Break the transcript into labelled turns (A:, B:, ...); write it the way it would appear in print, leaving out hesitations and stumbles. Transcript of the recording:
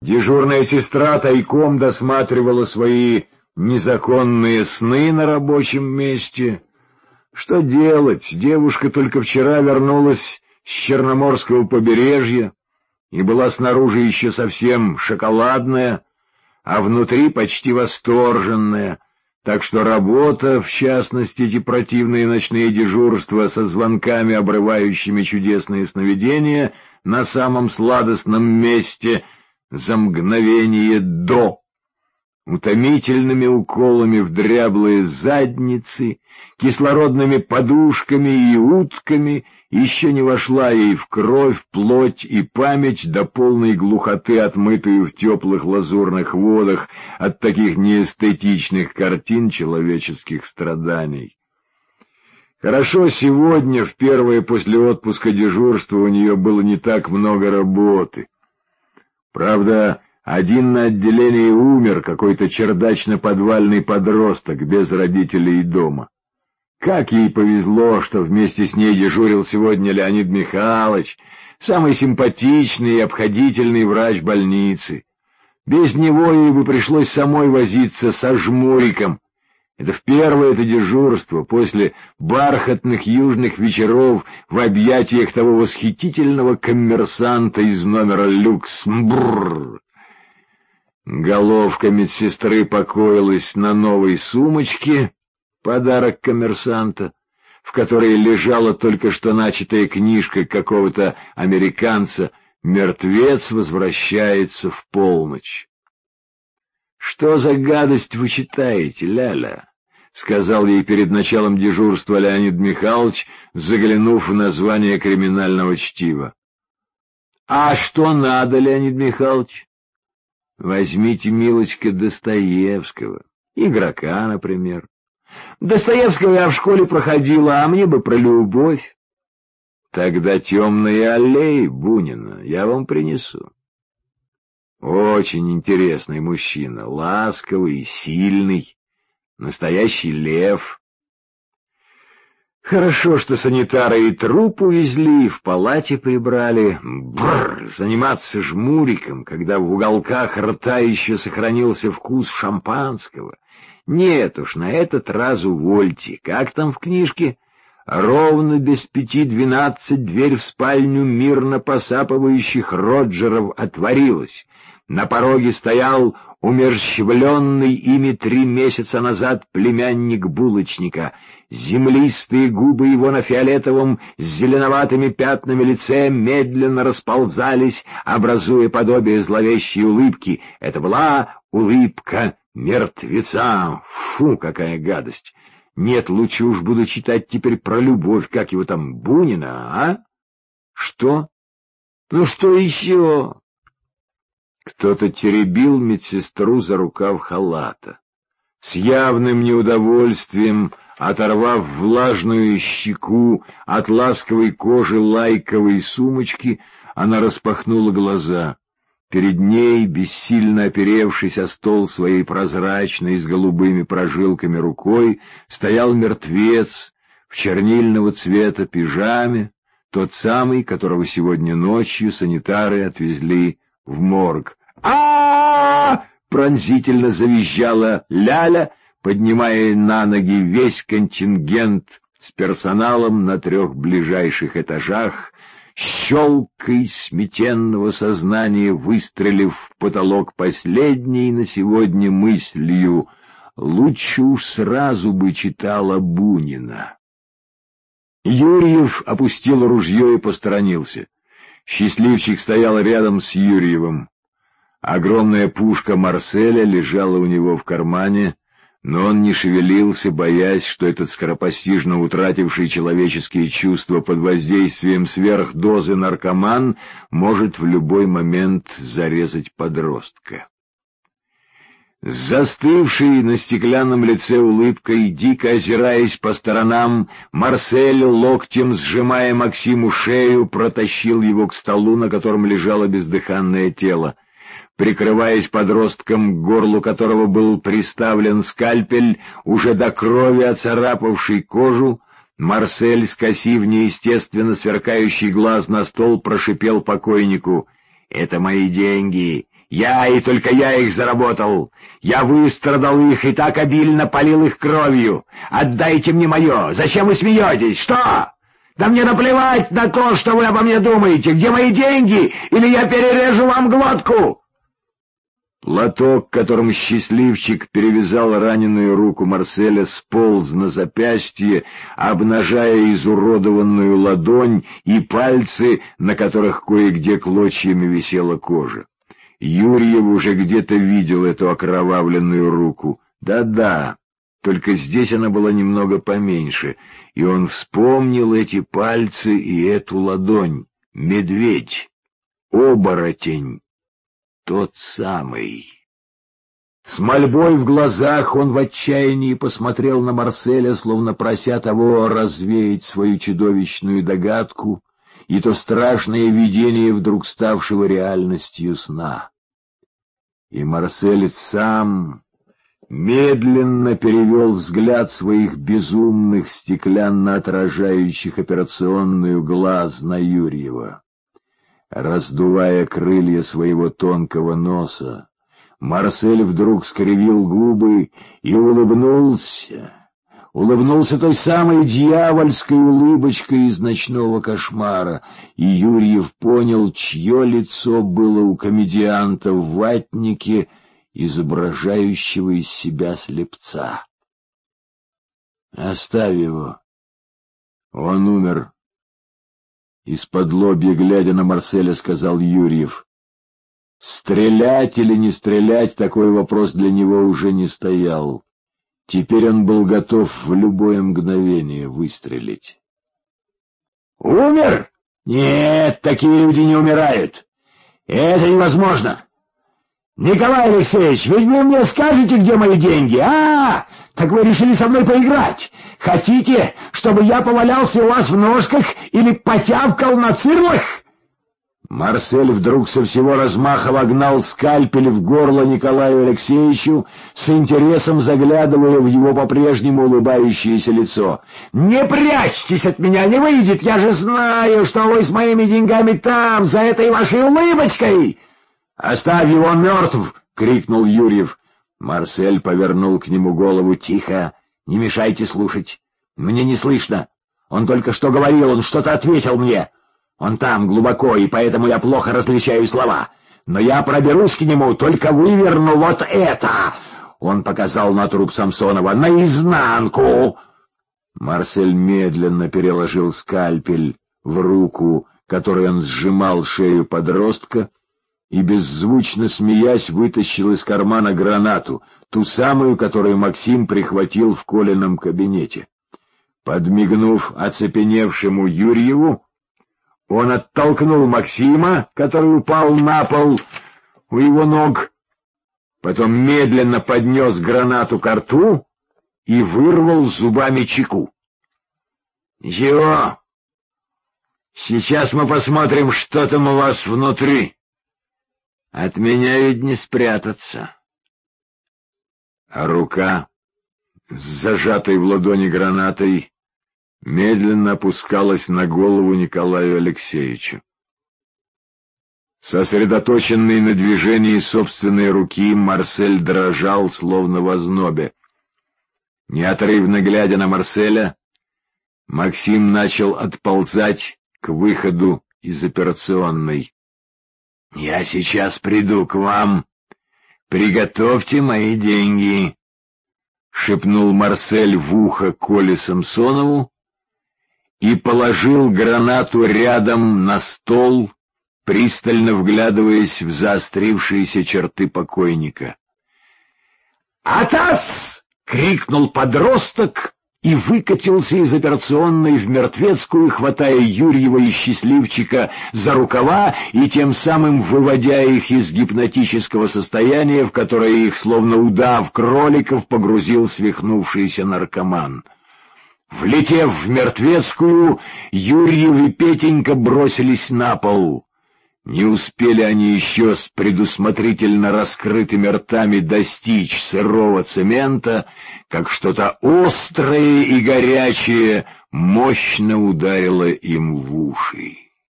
A: Дежурная сестра тайком досматривала свои незаконные сны на рабочем месте. Что делать? Девушка только вчера вернулась с Черноморского побережья и была снаружи еще совсем шоколадная, а внутри почти восторженная, так что работа, в частности, эти противные ночные дежурства со звонками, обрывающими чудесные сновидения на самом сладостном месте за мгновение до, утомительными уколами в дряблые задницы, кислородными подушками и утками, еще не вошла ей в кровь, плоть и память до полной глухоты, отмытую в теплых лазурных водах от таких неэстетичных картин человеческих страданий. Хорошо, сегодня, в первое после отпуска дежурства, у нее было не так много работы. Правда, один на отделении умер, какой-то чердачно-подвальный подросток, без родителей дома. Как ей повезло, что вместе с ней дежурил сегодня Леонид Михайлович, самый симпатичный и обходительный врач больницы. Без него ей бы пришлось самой возиться со жмуриком. Это в первое дежурство, после бархатных южных вечеров в объятиях того восхитительного коммерсанта из номера люкс. Бррр. Головка медсестры покоилась на новой сумочке, подарок коммерсанта, в которой лежала только что начатая книжка какого-то американца «Мертвец возвращается в полночь». «Что за гадость вы читаете, Ляля?» — сказал ей перед началом дежурства Леонид Михайлович, заглянув в название криминального чтива. «А что надо, Леонид Михайлович?» «Возьмите, милочка, Достоевского, игрока, например». «Достоевского я в школе проходила, а мне бы про любовь». «Тогда «Темные аллеи» Бунина я вам принесу». Очень интересный мужчина, ласковый и сильный, настоящий лев. Хорошо, что санитары и труп увезли, в палате прибрали. Бррр, заниматься жмуриком, когда в уголках рта еще сохранился вкус шампанского. Нет уж, на этот раз увольте. Как там в книжке? Ровно без 5:12 дверь в спальню мирно посапывающих Роджеров отворилась. На пороге стоял умерщвленный ими 3 месяца назад племянник булочника. Землистые губы его на фиолетовом с зеленоватыми пятнами лице медленно расползались, образуя подобие зловещей улыбки. Это была улыбка мертвеца. Фу, какая гадость! Нет, лучше уж буду читать теперь про любовь, как его там, Бунина, а? Что? Ну что еще? Кто-то теребил медсестру за рукав халата. С явным неудовольствием, оторвав влажную щеку от ласковой кожи лайковой сумочки, она распахнула глаза. Перед ней, бессильно оперевшись о стол своей прозрачной с голубыми прожилками рукой, стоял мертвец в чернильного цвета пижаме, тот самый, которого сегодня ночью санитары отвезли в морг. Пронзительно завизжала Ляля, поднимая на ноги весь контингент с персоналом на 3 ближайших этажах, щелкой сметенного сознания выстрелив в потолок последней на сегодня мыслью: лучше уж сразу бы читала Бунина. Юрьев опустил ружье и посторонился. Счастливчик стоял рядом с Юрьевым. Огромная пушка Марселя лежала у него в кармане, но он не шевелился, боясь, что этот скоропостижно утративший человеческие чувства под воздействием сверхдозы наркоман может в любой момент зарезать подростка. С застывшей на стеклянном лице улыбкой, дико озираясь по сторонам, Марсель, локтем сжимая Максиму шею, протащил его к столу, на котором лежало бездыханное тело. Прикрываясь подростком, к горлу которого был приставлен скальпель, уже до крови оцарапавший кожу, Марсель, скосив неестественно сверкающий глаз на стол, прошипел покойнику: «Это мои деньги. Я и только я их заработал. Я выстрадал их и так обильно полил их кровью. Отдайте мне мое. Зачем вы смеетесь? Что? Да мне наплевать на то, что вы обо мне думаете. Где мои деньги? Или я перережу вам глотку!» Платок, которым счастливчик перевязал раненую руку Марселя, сполз на запястье, обнажая изуродованную ладонь и пальцы, на которых кое-где клочьями висела кожа. Юрьев уже где-то видел эту окровавленную руку. Да-да, только здесь она была немного поменьше, и он вспомнил эти пальцы и эту ладонь. Медведь, оборотень. Тот самый. С мольбой в глазах он в отчаянии посмотрел на Марселя, словно прося того развеять свою чудовищную догадку и то страшное видение, вдруг ставшего реальностью сна. И Марсель сам медленно перевел взгляд своих безумных, стеклянно отражающих операционную глаз на Юрьева. Раздувая крылья своего тонкого носа, Марсель вдруг скривил губы и улыбнулся. Улыбнулся той самой дьявольской улыбочкой из «Ночного кошмара», и Юрьев понял, чье лицо было у комедианта в ватнике, изображающего из себя слепца. «Оставь его. Он умер». Из-под-лобья, глядя на Марселя, сказал Юрьев. Стрелять или не стрелять, такой вопрос для него уже не стоял. Теперь он был готов в любое мгновение выстрелить. «Умер? Нет, такие люди не умирают. Это невозможно. Николай Алексеевич, ведь вы мне скажете, где мои деньги, а? Так вы решили со мной поиграть? Хотите, чтобы я повалялся у вас в ножках или потявкал на цирлах?» Марсель вдруг со всего размаха вогнал скальпель в горло Николаю Алексеевичу, с интересом заглядывая в его по-прежнему улыбающееся лицо. «Не прячьтесь от меня, не выйдет, я же знаю, что вы с моими деньгами там, за этой вашей улыбочкой!» «Оставь его, он мертв!» — крикнул Юрьев. Марсель повернул к нему голову. «Тихо, не мешайте слушать. Мне не слышно. Он только что говорил, он что-то ответил мне. Он там, глубоко, и поэтому я плохо различаю слова. Но я проберусь к нему, только выверну вот это!» Он показал на труп Самсонова. «Наизнанку!» Марсель медленно переложил скальпель в руку, которой он сжимал шею подростка, и, беззвучно смеясь, вытащил из кармана гранату, ту самую, которую Максим прихватил в Колином кабинете. Подмигнув оцепеневшему Юрьеву, он оттолкнул Максима, который упал на пол у его ног, потом медленно поднес гранату ко рту и вырвал зубами чеку. «Ничего, сейчас мы посмотрим, что там у вас внутри. От меня ведь не спрятаться». А рука, с зажатой в ладони гранатой, медленно опускалась на голову Николаю Алексеевичу. Сосредоточенный на движении собственной руки, Марсель дрожал, словно в ознобе. Неотрывно глядя на Марселя, Максим начал отползать к выходу из операционной. «Я сейчас приду к вам. Приготовьте мои деньги», — шепнул Марсель в ухо Коле Самсонову и положил гранату рядом на стол, пристально вглядываясь в заострившиеся черты покойника. «Атас!» — крикнул подросток и выкатился из операционной в Мертвецкую, хватая Юрьева и Счастливчика за рукава и тем самым выводя их из гипнотического состояния, в которое их, словно удав кроликов, погрузил свихнувшийся наркоман. Влетев в Мертвецкую, Юрьев и Петенька бросились на пол. Не успели они еще с предусмотрительно раскрытыми ртами достичь сырого цемента, как что-то острое и горячее мощно ударило им в уши.